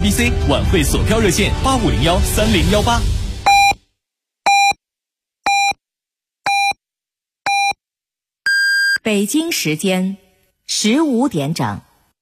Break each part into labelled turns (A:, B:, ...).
A: HSBC 晚会索票热线85013018。
B: 北京时间15点整。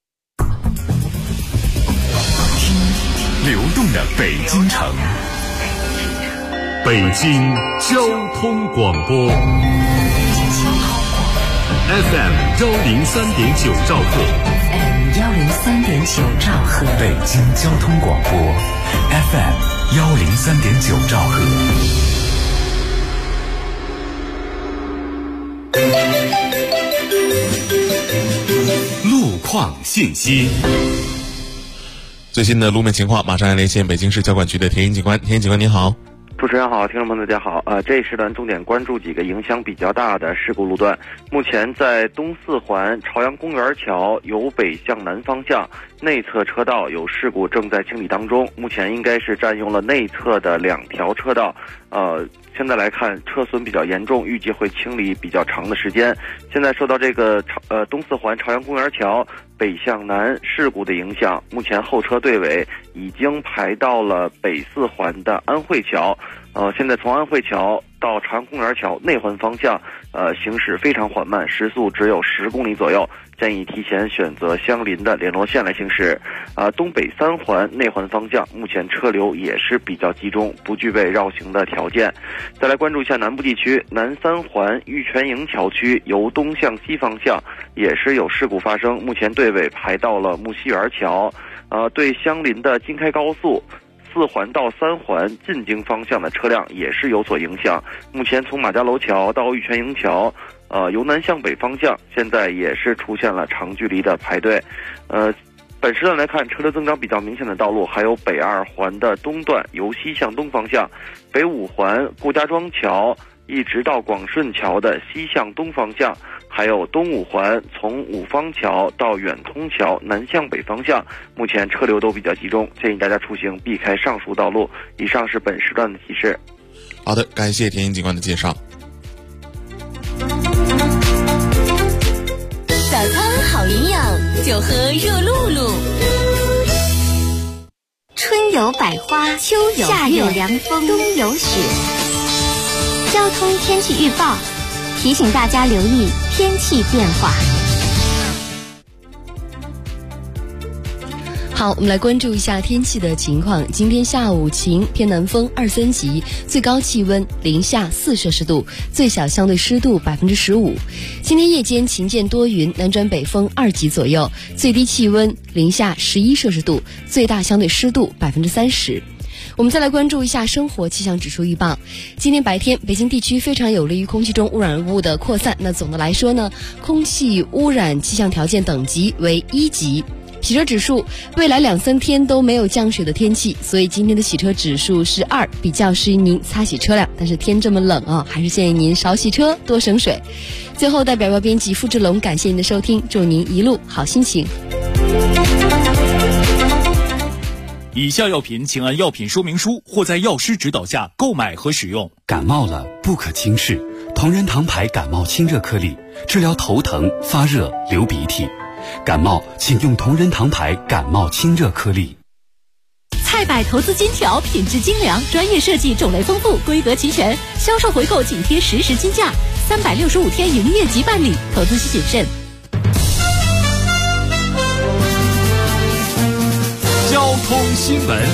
C: 流动的北京城，北京交通广播 FM 103.9兆赫
B: 103.9兆赫，
C: 北京交通广播 FM 103.9兆赫。路况信息。
D: 最新的路面情况，马上来连线北京市交管局的田英警官。田英警官您好。
E: 主持人好，听众朋友大家好。这一时段重点关注几个影响比较大的事故路段。目前在东四环朝阳公园桥由北向南方向内侧车道有事故正在清理当中，目前应该是占用了内侧的2条车道。现在来看车损比较严重，预计会清理比较长的时间。现在受到这个东四环朝阳公园桥北向南事故的影响，目前后车队尾已经排到了北四环的安慧桥。现在从安慧桥到朝阳公园桥内环方向，行驶非常缓慢，时速只有10公里左右，建议提前选择相邻的联络线来行驶。东北3环内环方向目前车流也是比较集中，不具备绕行的条件。再来关注一下南部地区，南3环玉泉营桥区由东向西方向也是有事故发生，目前队尾排到了木樨园桥。对相邻的京开高速4环到3环进京方向的车辆也是有所影响，目前从马家楼桥到玉泉营桥由南向北方向现在也是出现了长距离的排队。本时段来看，车流增长比较明显的道路还有北2环的东段由西向东方向，北5环顾家庄桥一直到广顺桥的西向东方向，还有东5环从五方桥到远通桥南向北方向，目前车流都比较集中，建议大家出行避开上述道路。以上是本时段的提示。
D: 好的，感谢田英警官的介绍。
F: 早餐好营养，就喝热露露。
G: 春有百花，秋有夏有凉风，冬有雪。交通天气预报提醒大家留意天气变化。
F: 好，我们来关注一下天气的情况。今天下午晴，偏南风2、3级，最高气温零下4摄氏度，最小相对湿度15%。今天夜间晴间多云，南转北风2级左右，最低气温零下11摄氏度，最大相对湿度30%。我们再来关注一下生活气象指数预报。今天白天，北京地区非常有利于空气中污染物的扩散。那总的来说呢，空气污染气象条件等级为1级。洗车指数，未来2、3天都没有降水的天气，所以今天的洗车指数是2，比较适宜您擦洗车辆。但是天这么冷啊，还是建议您少洗车，多省水。最后，代表报编辑付志龙感谢您的收听，祝您一路好心情。
A: 以下药品请按药品说明书或在药师指导下购买和使用。
C: 感冒了不可轻视，同仁堂牌感冒清热颗粒，治疗头疼、发热、流鼻涕。感冒请用同仁堂牌感冒清热颗粒。
H: 菜百投资金条，品质精良，专业设计，种类丰富，规格齐全，销售回购紧贴实时金价，365天营业即办理，投资需谨慎。
A: 交通新闻。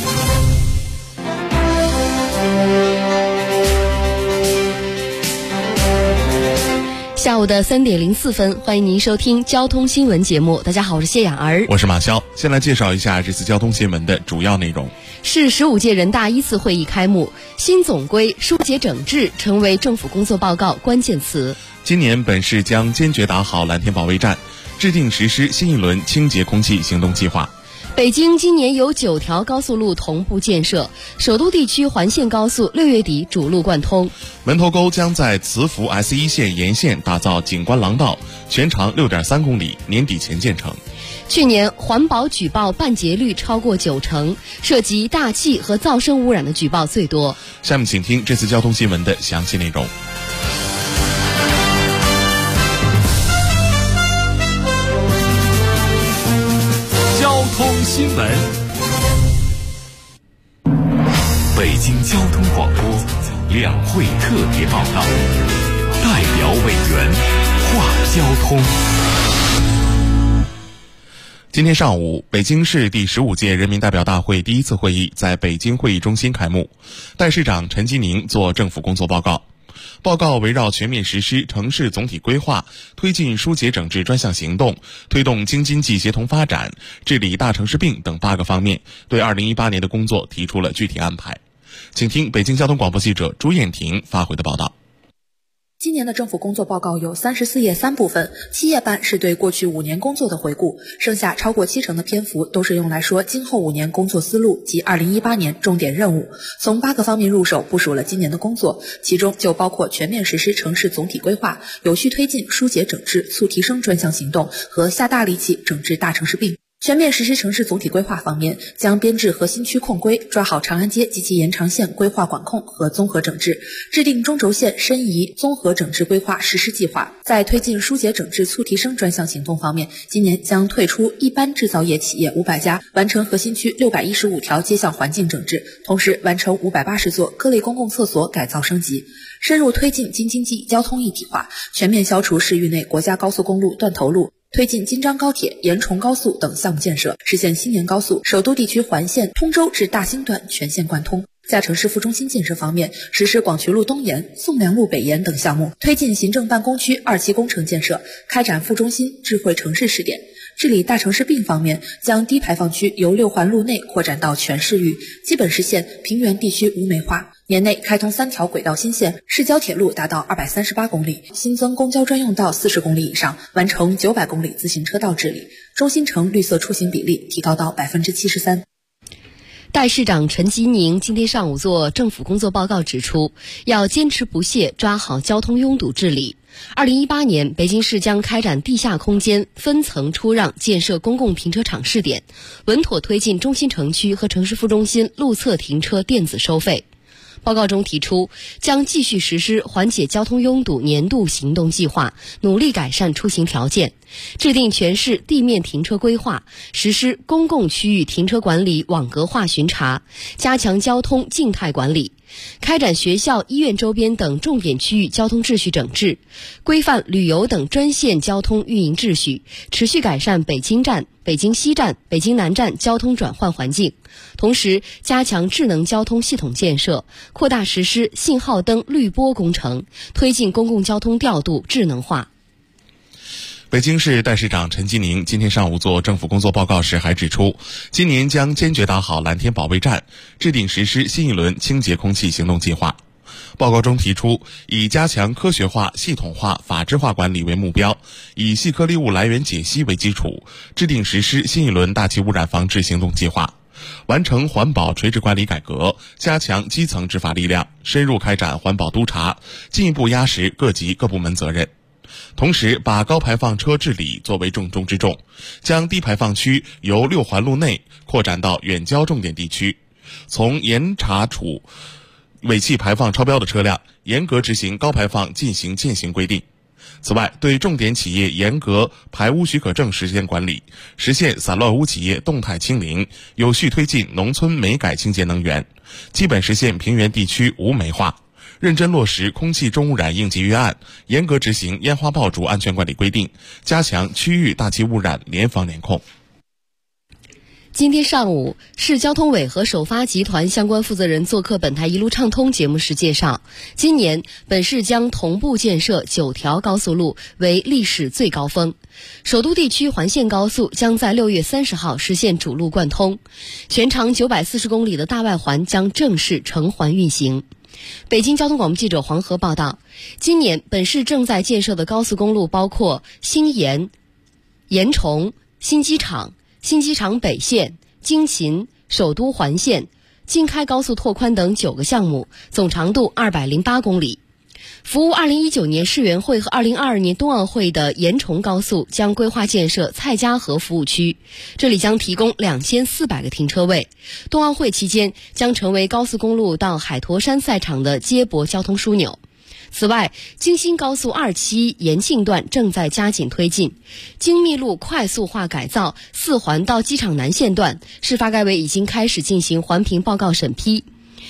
F: 下午的3点04分，欢迎您收听交通新闻节目。大家好，我是谢雅儿，
D: 我是马潇。先来介绍一下这次交通新闻的主要内容。
F: 是15届人大1次会议开幕，新总规疏解整治成为政府工作报告关键词。
D: 今年本市将坚决打好蓝天保卫战，制定实施新一轮清洁空气行动计划。
F: 北京今年有9条高速路同步建设，首都地区环线高速6月底主路贯通。
D: 门头沟将在磁浮 S1 线沿线打造景观廊道，全长6.3公里，年底前建成。
F: 去年环保举报办结率超过90%，涉及大气和噪声污染的举报最多。
D: 下面请听这次交通新闻的详细内容。
A: 交通新闻。
C: 北京交通广播两会特别报道，代表委员话交通。
D: 今天上午，北京市第15届人民代表大会第一次会议在北京会议中心开幕，代市长陈吉宁作政府工作报告。报告围绕全面实施城市总体规划，推进疏解整治专项行动，推动京津冀协同发展，治理大城市病等8个方面，对2018年的工作提出了具体安排。请听北京交通广播记者朱艳婷发回的报道。
I: 今年的政府工作报告有34页3部分，7页半是对过去5年工作的回顾，剩下超过70%的篇幅都是用来说今后5年工作思路及2018年重点任务。从8个方面入手部署了今年的工作，其中就包括全面实施城市总体规划，有序推进疏解整治促提升专项行动和下大力气整治大城市病。全面实施城市总体规划方面，将编制核心区控规，抓好长安街及其延长线规划管控和综合整治，制定中轴线申遗综合整治规划实施计划。在推进疏解整治促提升专项行动方面，今年将退出一般制造业企业500家，完成核心区615条街巷环境整治，同时完成580座各类公共厕所改造升级。深入推进京津冀交通一体化，全面消除市域内国家高速公路断头路，推进京张高铁、延崇高速等项目建设，实现新年高速首都地区环线通州至大兴段全线贯通。在城市副中心建设方面，实施广渠路东延、宋良路北延等项目，推进行政办公区2期工程建设，开展副中心智慧城市试点。治理大城市病方面，将低排放区由6环路内扩展到全市域，基本实现平原地区无煤化。年内开通3条轨道新线，市郊铁路达到238公里，新增公交专用道40公里以上，完成900公里自行车道治理，中心城绿色出行比例提高到73%。
F: 代市长陈吉宁今天上午做政府工作报告指出，要坚持不懈抓好交通拥堵治理。2018年，北京市将开展地下空间分层出让建设公共停车场试点，稳妥推进中心城区和城市副中心路侧停车电子收费。报告中提出，将继续实施缓解交通拥堵年度行动计划，努力改善出行条件，制定全市地面停车规划，实施公共区域停车管理网格化巡查，加强交通静态管理，开展学校、医院周边等重点区域交通秩序整治，规范旅游等专线交通运营秩序，持续改善北京站、北京西站、北京南站交通转换环境。同时，加强智能交通系统建设，扩大实施信号灯滤波工程，推进公共交通调度智能化。
D: 北京市代市长陈吉宁今天上午做政府工作报告时还指出，今年将坚决打好蓝天保卫战，制定实施新一轮清洁空气行动计划。报告中提出，以加强科学化、系统化、法治化管理为目标，以细颗粒物来源解析为基础，制定实施新一轮大气污染防治行动计划，完成环保垂直管理改革，加强基层执法力量，深入开展环保督查，进一步压实各级各部门责任。同时，把高排放车治理作为重中之重，将低排放区由6环路内扩展到远郊重点地区，从严查处尾气排放超标的车辆，严格执行高排放进行践行规定。此外，对重点企业严格排污许可证时间管理，实现散乱污企业动态清零，有序推进农村煤改清洁能源，基本实现平原地区无煤化，认真落实空气重污染应急预案，严格执行烟花爆竹安全管理规定，加强区域大气污染联防联控。
F: 今天上午，市交通委和首发集团相关负责人做客本台一路畅通节目时介绍，今年本市将同步建设9条高速路，为历史最高峰。首都地区环线高速将在6月30号实现主路贯通，全长940公里的大外环将正式成环运行。北京交通广播记者黄河报道，今年本市正在建设的高速公路包括新延、延崇、新机场、新机场北线、京秦、首都环线、京开高速拓宽等9个项目，总长度208公里。服务2019年世园会和2022年冬奥会的延崇高速将规划建设蔡家河服务区，这里将提供2400个停车位。冬奥会期间将成为高速公路到海坨山赛场的接驳交通枢纽。此外，京新高速2期延庆段正在加紧推进，京密路快速化改造4环到机场南线段，市发改委已经开始进行环评报告审批。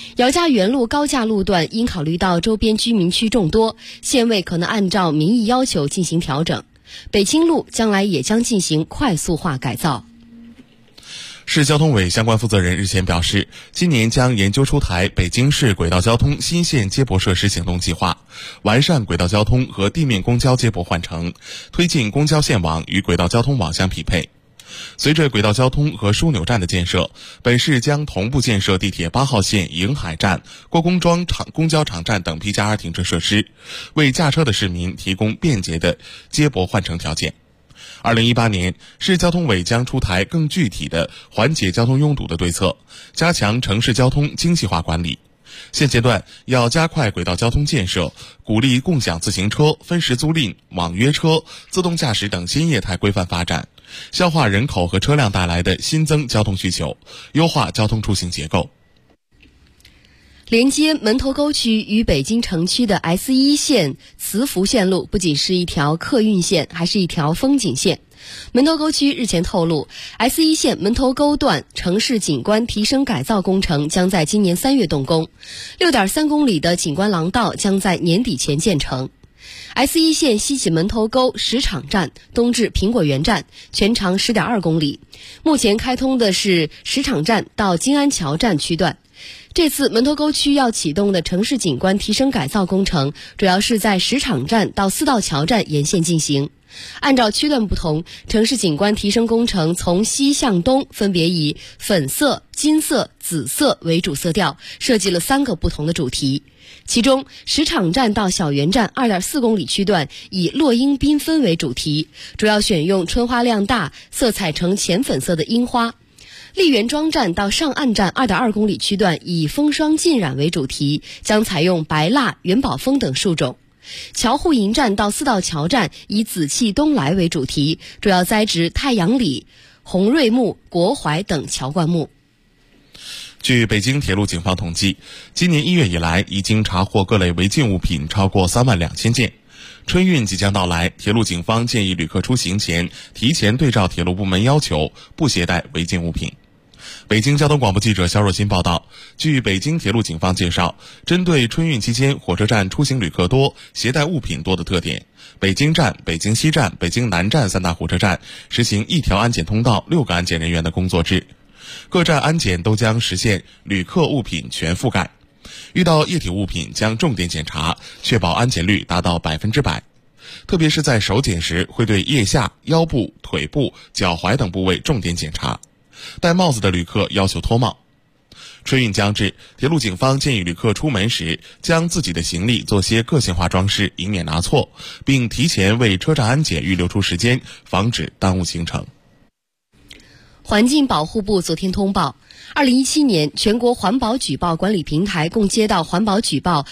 F: 姚家园路高架路段因考虑到周边居民区众多，县委可能按照民意要求进行调整。北京路将来也将进行快速化改造。
D: 市交通委相关负责人日前表示，今年将研究出台北京市轨道交通新线接驳设施行动计划，完善轨道交通和地面公交接驳换乘，推进公交线网与轨道交通网相匹配。随着轨道交通和枢纽站的建设，本市将同步建设地铁8号线迎海站、郭公庄公交场站等 P+2 停车设施，为驾车的市民提供便捷的接驳换乘条件。2018年，市交通委将出台更具体的缓解交通拥堵的对策，加强城市交通精细化管理。现阶段要加快轨道交通建设，鼓励共享自行车、分时租赁、网约车、自动驾驶等新业态规范发展，消化人口和车辆带来的新增交通需求，优化交通出行结构。
F: 连接门头沟区与北京城区的 S1 线磁浮线路不仅是一条客运线，还是一条风景线。门头沟区日前透露， S1 线门头沟段城市景观提升改造工程将在今年3月动工， 6.3 公里的景观廊道将在年底前建成。S1 线西起门头沟石场站，东至苹果园站，全长 10.2 公里。目前开通的是石场站到金安桥站区段。这次门头沟区要启动的城市景观提升改造工程，主要是在石场站到四道桥站沿线进行。按照区段不同，城市景观提升工程从西向东分别以粉色、金色、紫色为主色调，设计了3个不同的主题。其中，石场站到小园站 2.4 公里区段以落英缤纷为主题，主要选用春花量大、色彩呈浅粉色的樱花。丽园庄站到上岸站 2.2 公里区段以风霜浸染为主题，将采用白蜡、元宝枫等树种。乔户营站到四道桥站以紫气东来为主题，主要栽植太阳李、红瑞木、国槐等乔灌木。
D: 据北京铁路警方统计，今年1月以来已经查获各类违禁物品超过32000件。春运即将到来，铁路警方建议旅客出行前提前对照铁路部门要求，不携带违禁物品。北京交通广播记者肖若欣报道，据北京铁路警方介绍，针对春运期间火车站出行旅客多、携带物品多的特点，北京站、北京西站、北京南站3大火车站实行1条安检通道、6个安检人员的工作制。各站安检都将实现旅客物品全覆盖，遇到液体物品将重点检查，确保安检率达到100%。特别是在手检时，会对腋下、腰部、腿部、脚踝等部位重点检查。戴帽子的旅客要求脱帽。春运将至，铁路警方建议旅客出门时将自己的行李做些个性化装饰，以免拿错，并提前为车站安检预留出时间，防止耽误行程。
F: 环境保护部昨天通报，2017年全国环保举报管理平台共接到环保举报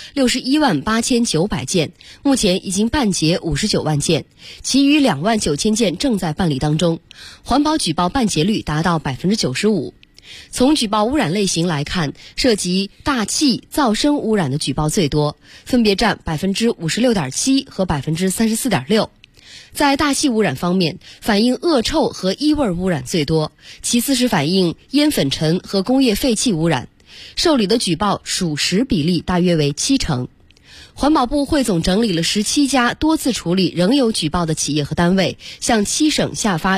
F: 618900件，目前已经办结59万件，其余29000件正在办理当中，环保举报办结率达到 95%。从举报污染类型来看，涉及大气、噪声污染的举报最多，分别占 56.7% 和 34.6%。在大气污染方面，反映恶臭和异味污染最多，其次是反映烟粉尘和工业废气污染。受理的举报属实比例大约为70%。环保部汇总整理了17家多次处理仍有举报的企业和单位，向7省下发